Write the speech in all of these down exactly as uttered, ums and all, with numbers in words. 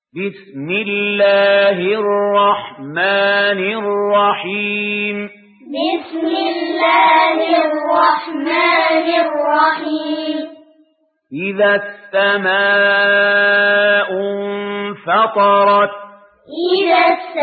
بسم الله الرحمن الرحيم بسم الله الرحمن الرحيم إذا السماء انفطرت إذا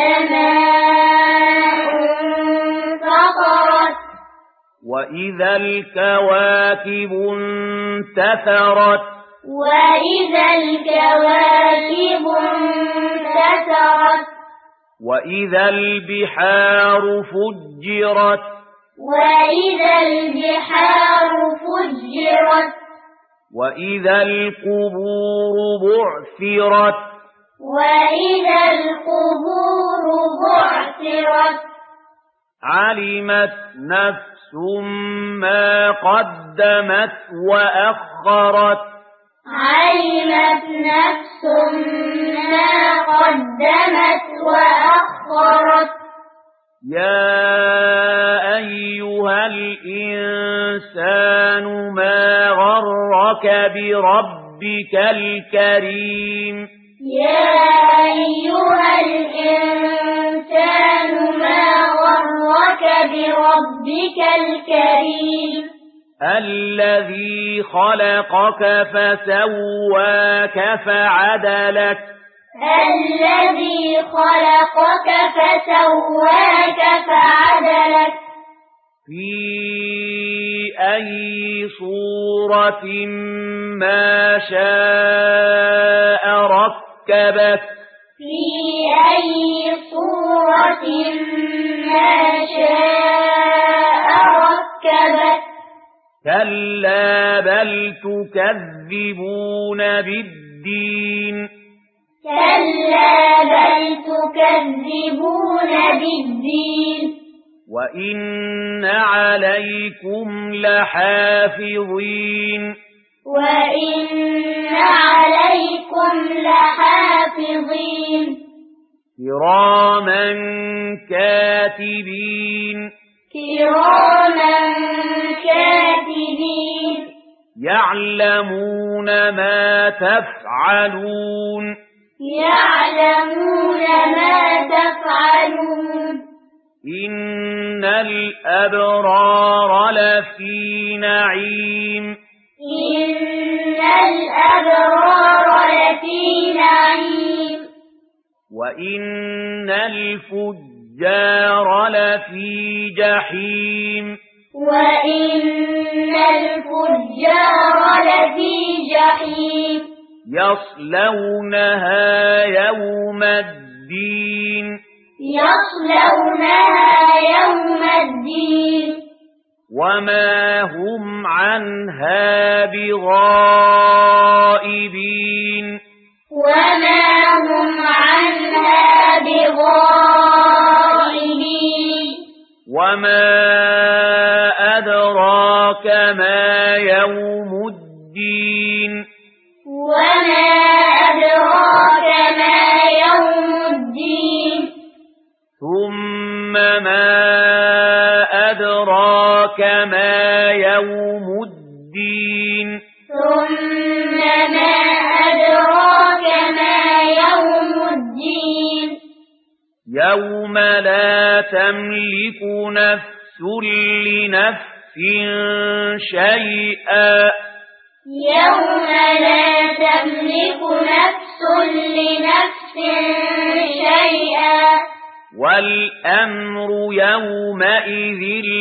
السماء انفطرت وإذا الكواكب انتثرت وإذا الكواكب انتثرت وإذا البحار فجرت وإذا البحار فجرت وإذا القبور بعثرت وإذا القبور بعثرت علمت نفس ما قدمت وأخرت علمت نفس ما قدمت وأخرت يا أيها الإنسان ما غرك بربك الكريم يا أيها الإنسان ما غرك بربك الكريم الذي خلقك فسواك فعدلك الذي خلقك فسواك فعدلك في أي صورة ما شاء ركبك في أي صورة ما شاء ركبك كلا بل تكذبون بالدين كلا بل تكذبون بالدين وإن عليكم لحافظين وإن عليكم لحافظين كراما كاتبين كراما كاتبين يعلمون ما تفعلون يعلمون ما تفعلون إن الأبرار لفي نعيم إن الأبرار لفي نعيم وإن الفجار لفي جحيم وإن الفجار لفي جحيم يصلونها يوم الدين يصلونها يوم الدين وما هم عنها بغائبين وما هم عنها بغائبين وما أدراك ما يوم الدين وما أدراك ما يوم الدين ثم ما أدراك ما يوم الدين ثم ما أدراك ما يوم الدين يوم لا تملك نفس لنفس شيئا يوم لا تملك نفس لنفس شيئا والأمر يومئذ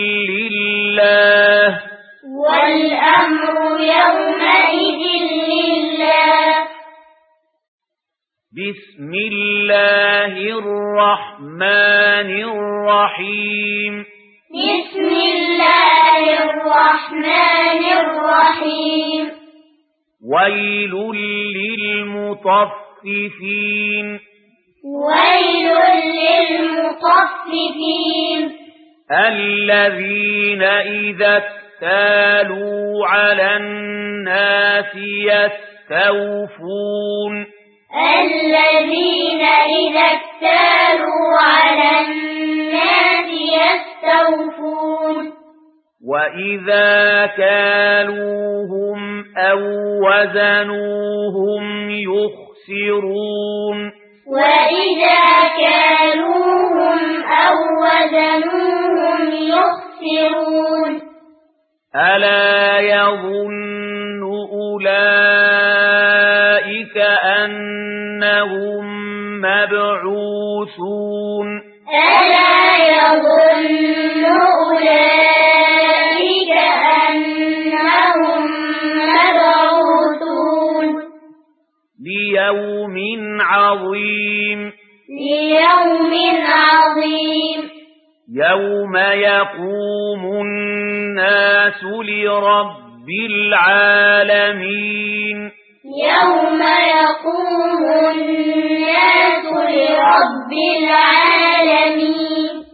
لله والأمر يومئذ لله بسم الله الرحمن الرحيم بسم الله الرحمن الرحيم ويل للمطففين ويل للمطففين الذين إذا اكتالوا على الناس يستوفون الذين إذا اكتالوا على الناس يستوفون وإذا كالوهم أو وزنوهم يخسرون يخسرون وإذا كالوهم أو وزنوهم يخسرون ألا يظن أولئك أنهم مبعوثون ألا يظن أولئك أنهم مبعوثون ليوم عظيم ليوم عظيم يوم يقوم الناس لرب العالمين يوم يقوم الناس لرب العالمين